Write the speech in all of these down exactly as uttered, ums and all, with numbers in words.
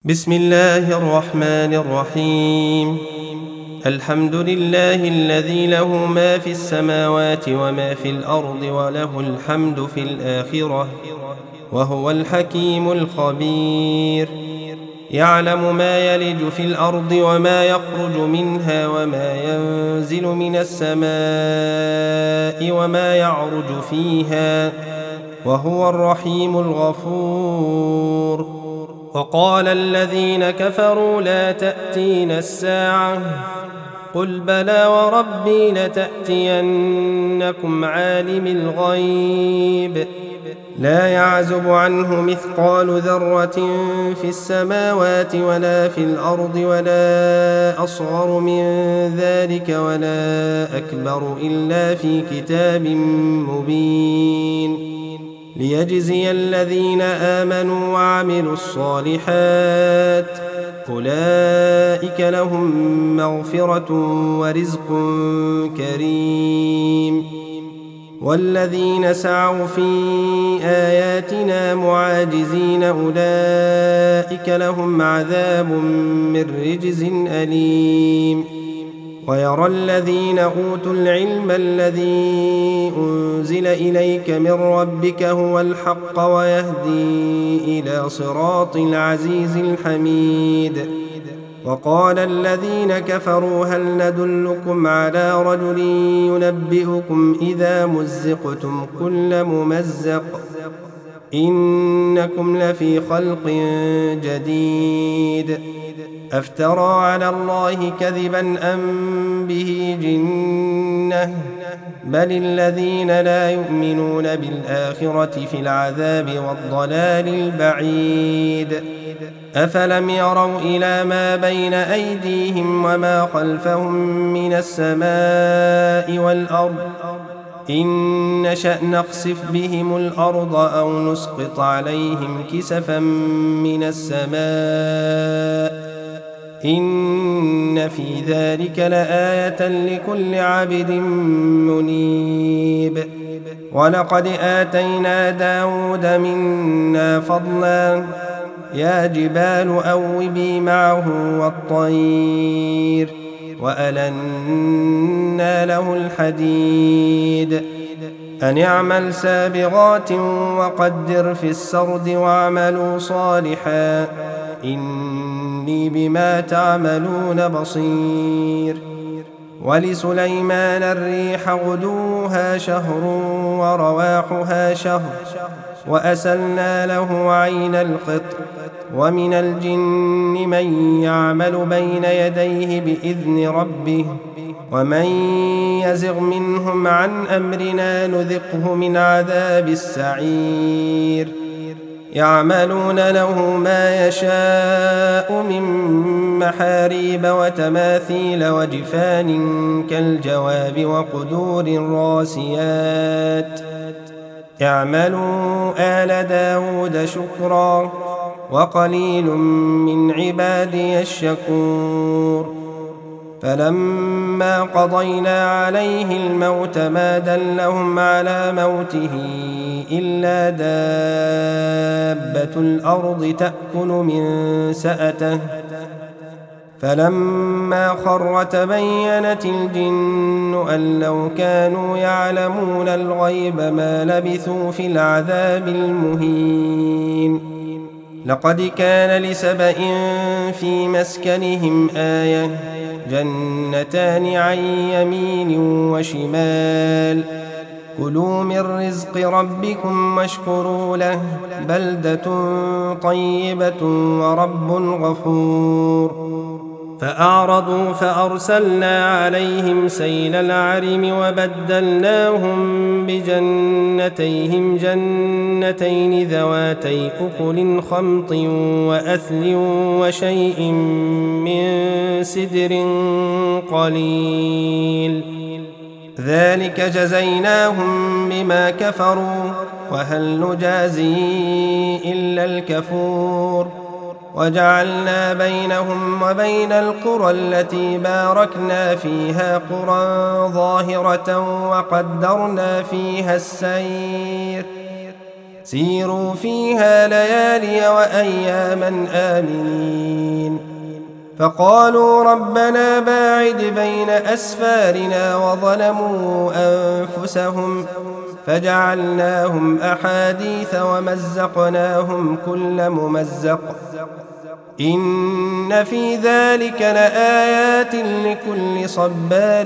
بسم الله الرحمن الرحيم. الحمد لله الذي له ما في السماوات وما في الأرض وله الحمد في الآخرة وهو الحكيم الخبير. يعلم ما يلج في الأرض وما يخرج منها وما ينزل من السماء وما يعرج فيها وهو الرحيم الغفور. وقال الذين كفروا لا تأتينا الساعة قل بلى وربي لتأتينكم عالم الغيب لا يعزب عنه مثقال ذرة في السماوات ولا في الأرض ولا أصغر من ذلك ولا أكبر إلا في كتاب مبين ليجزي الذين آمنوا وعملوا الصالحات أولئك لهم مغفرة ورزق كريم. والذين سعوا في آياتنا معاجزين أولئك لهم عذاب من رجز أليم. ويرى الذين أوتوا العلم الذي أنزل إليك من ربك هو الحق ويهدي إلى صراط العزيز الحميد. وقال الذين كفروا هل ندلكم على رجل ينبئكم إذا مزقتم كل ممزق إنكم لفي خلق جديد أفترى على الله كذبا أم به جنة بل الذين لا يؤمنون بالآخرة في العذاب والضلال البعيد. أفلم يروا إلى ما بين أيديهم وما خلفهم من السماء والأرض إن نشأ نخسف بهم الأرض أو نسقط عليهم كسفا من السماء إن في ذلك لآية لكل عبد منيب. ولقد آتينا داود منا فضلا يا جبال أوبي معه والطير وألنا له الحديد أن اعمل سابغات وقدر في السرد واعملوا صالحا إني بما تعملون بصير. ولسليمان الريح غدوها شهر ورواحها شهر وأسلنا له عين القطر ومن الجن من يعمل بين يديه بإذن ربه ومن يزغ منهم عن أمرنا نذقه من عذاب السعير. يعملون له ما يشاء من محاريب وتماثيل وجفان كالجواب وقدور راسيات اعملوا آل داود شكرا وقليل من عبادي الشكور. فلما قضينا عليه الموت ما دلهم على موته إلا دابة الأرض تأكل من سأته فلما خر تبينت الجن أن لو كانوا يعلمون الغيب ما لبثوا في العذاب المهين. لقد كان لسبإ في مسكنهم آية جنتان عن يمين وشمال كلوا من رزق ربكم واشكروا له بلدة طيبة ورب غفور. فأعرضوا فأرسلنا عليهم سيل العرم وبدلناهم بجنتيهم جنتين ذواتي أكل خمط وأثل وشيء من سدر قليل ذلك جزيناهم بما كفروا وهل نجازي إلا الكفور. وجعلنا بينهم وبين القرى التي باركنا فيها قرى ظاهرة وقدرنا فيها السير سيروا فيها ليالي وأياما آمنين. فقالوا ربنا باعد بين أسفارنا وظلموا أنفسهم فجعلناهم أحاديث ومزقناهم كل ممزق إن في ذلك لآيات لكل صبار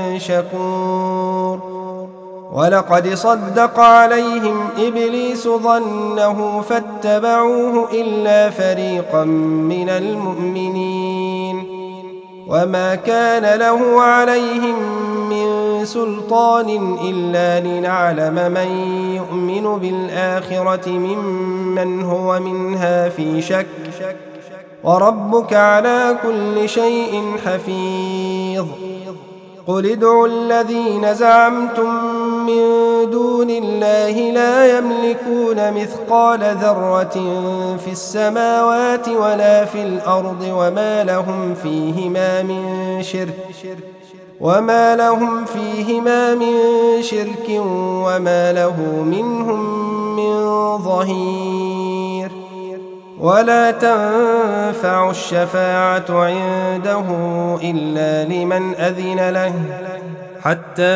شكور. ولقد صدق عليهم إبليس ظنه فاتبعوه إلا فريقا من المؤمنين وما كان له عليهم من سلطان إلا لنعلم من يؤمن بالآخرة ممن هو منها في شك وربك على كل شيء حفيظ. قل ادعوا الذين زعمتم من دون الله لا يملكون مثقال ذرة في السماوات ولا في الأرض وما لهم فيهما من شرك وما لهم فيهما من شرك وما له منهم من ظهير. ولا تنفع الشفاعة عنده إلا لمن أذن له حتى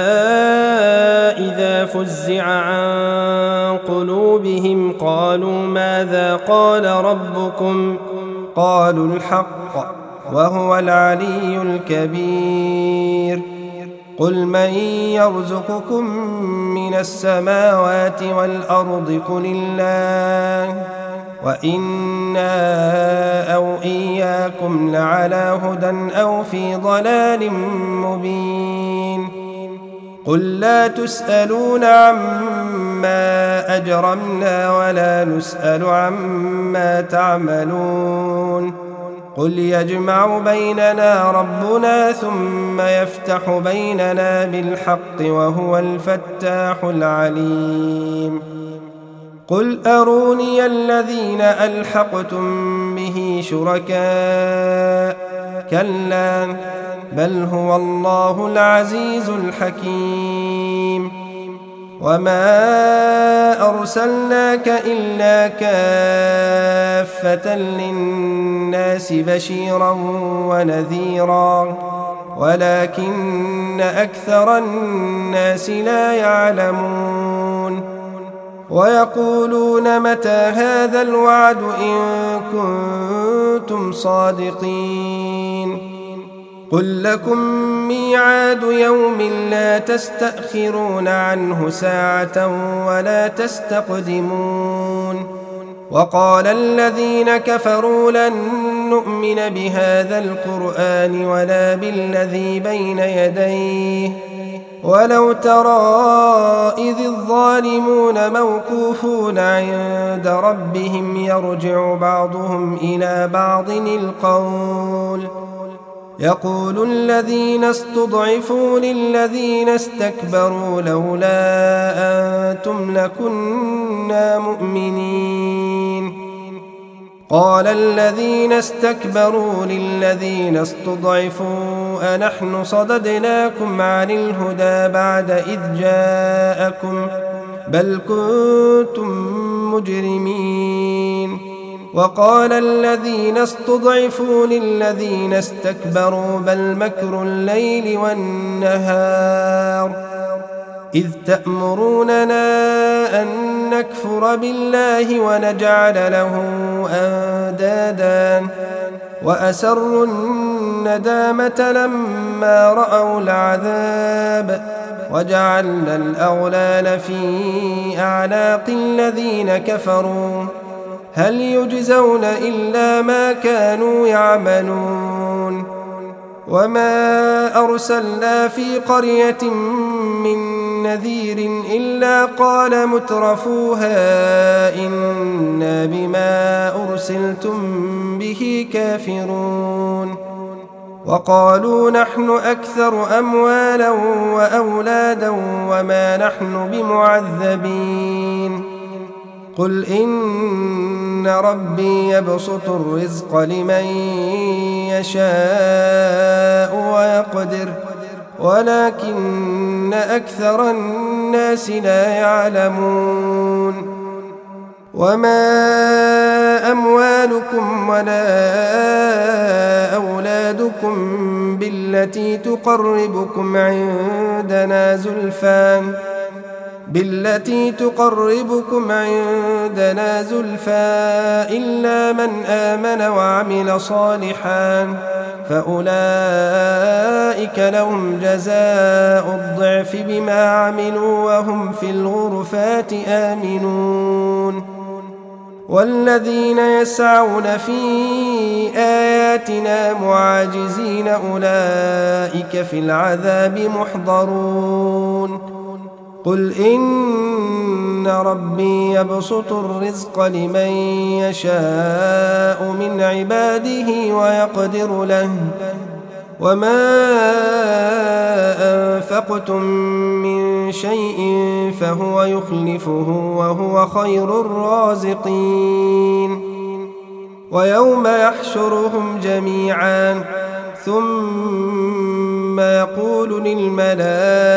إذا فزع عن قلوبهم قالوا ماذا قال ربكم قالوا الحق وهو العلي الكبير. قل من يرزقكم من السماوات والأرض قل الله وإنا أو إياكم لعلى هدى أو في ضلال مبين. قل لا تسألون عما أجرمنا ولا نسأل عما تعملون. قل يجمع بيننا ربنا ثم يفتح بيننا بالحق وهو الفتاح العليم. قل أروني الذين ألحقتم به شركاء كلا بل هو الله العزيز الحكيم. وما أرسلناك إلا كافة للناس بشيرا ونذيرا ولكن أكثر الناس لا يعلمون. ويقولون متى هذا الوعد إن كنتم صادقين. قل لكم ميعاد يوم لا تستأخرون عنه ساعة ولا تستقدمون. وقال الذين كفروا لن نؤمن بهذا القرآن ولا بالذي بين يديه ولو ترى إذ الظالمون موقوفون عند ربهم يرجع بعضهم إلى بعض القول يقول الذين استضعفوا للذين استكبروا لولا أنتم لكنا مؤمنين. قال الذين استكبروا للذين استضعفوا أنحن صددناكم عن الهدى بعد إذ جاءكم بل كنتم مجرمين. وقال الذين استضعفوا للذين استكبروا بل مكر الليل والنهار إذ تأمروننا أن نكفر بالله ونجعل له أندادا وأسروا الندامة لما رأوا العذاب وجعلنا الأغلال في أعناق الذين كفروا هل يجزون إلا ما كانوا يعملون. وما أرسلنا في قرية من نذير إلا قال مترفوها إنا بما أرسلتم به كافرون. وقالوا نحن أكثر أموالا وأولادا وما نحن بمعذبين. قل إن ربي يبسط الرزق لمن يشاء ويقدر ولكن أكثر الناس لا يعلمون. وما أموالكم ولا أولادكم بالتي تقربكم عندنا زلفى بالتي تقربكم عندنا زلفى إلا من آمن وعمل صالحا فأولئك لهم جزاء الضعف بما عملوا وهم في الغرفات آمنون والذين يسعون في آياتنا معاجزين أولئك في العذاب محضرون قل إن ربي يبسط الرزق لمن يشاء من عباده ويقدر له وما أنفقتم من شيء فهو يخلفه وهو خير الرازقين ويوم يحشرهم جميعا ثم يقول للملائكة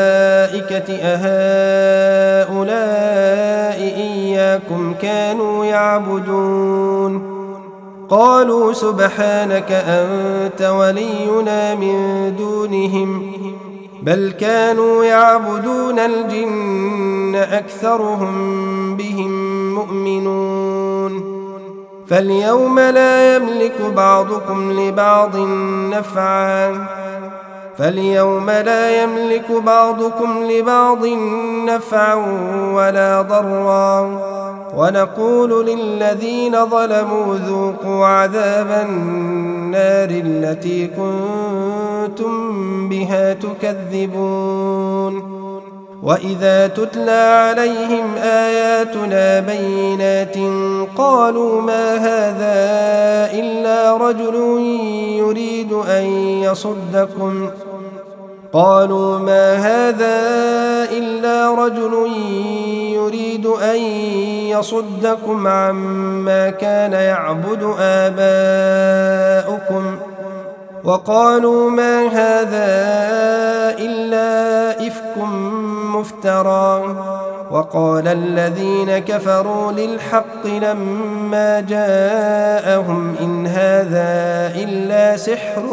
أهؤلاء إياكم كانوا يعبدون قالوا سبحانك أنت ولينا من دونهم بل كانوا يعبدون الجن أكثرهم بهم مؤمنون فاليوم لا يملك بعضكم لبعض نفعا فاليوم لا يملك بعضكم لبعض نفعا ولا ضرا ونقول للذين ظلموا ذوقوا عذاب النار التي كنتم بها تكذبون وإذا تتلى عليهم آياتنا بينات قالوا ما هذا إلا رجل يريد أن يصدكم قالوا ما هذا إلا رجل يريد أن يصدكم عما كان يعبد آباؤكم وقالوا ما هذا إلا إفك مفترى وقال الذين كفروا للحق لما جاءهم إن هذا إلا سحر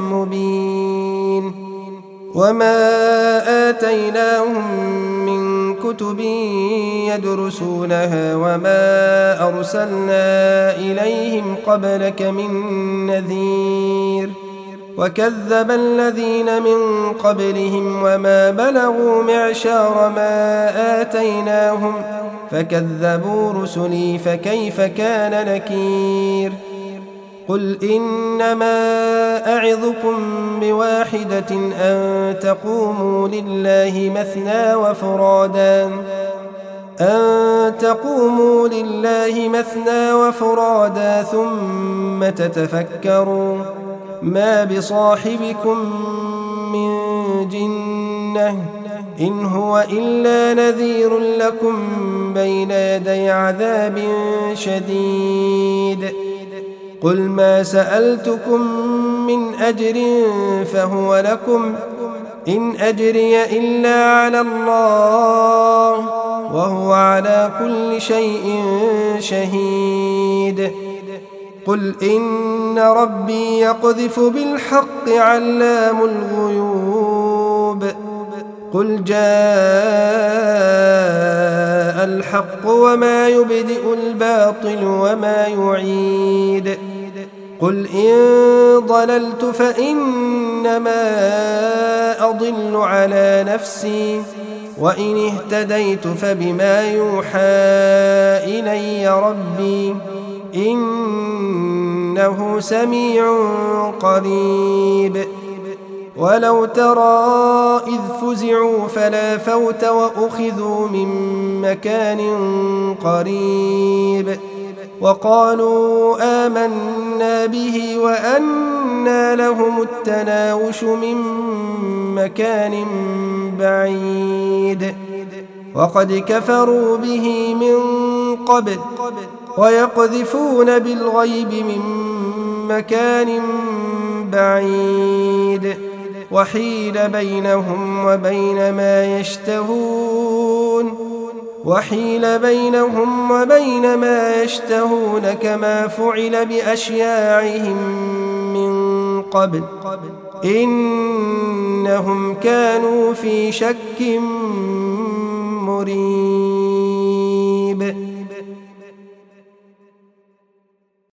مبين وما آتيناهم من كتب يدرسونها وما أرسلنا إليهم قبلك من نذير وكذب الذين من قبلهم وما بلغوا معشار ما آتيناهم فكذبوا رسلي فكيف كان نكير قل إنما أعظكم بواحدة أن تقوموا لله مثنى وفرادا أن تقوموا لله مثنى وفرادا ثم تتفكروا ما بصاحبكم من جنة إن هو إلا نذير لكم بين يدي عذاب شديد قل ما سألتكم من أجر فهو لكم إن أجري إلا على الله وهو على كل شيء شهيد قل إن ربي يقذف بالحق علام الغيوب قل جاء الحق وما يبدئ الباطل وما يعيد قل إن ضللت فإنما أضل على نفسي وإن اهتديت فبما يوحى إلي ربي إنه سميع قريب ولو ترى إذ فزعوا فلا فوت وأخذوا من مكان قريب وقالوا آمنا به وأنى لهم التناوش من مكان بعيد وقد كفروا به من قبل ويقذفون بالغيب من مكان بعيد وحيل بينهم وبين ما يشتهون وحيل بينهم وبين ما يشتهون كما فعل بأشياعهم من قبل إنهم كانوا في شك مريب.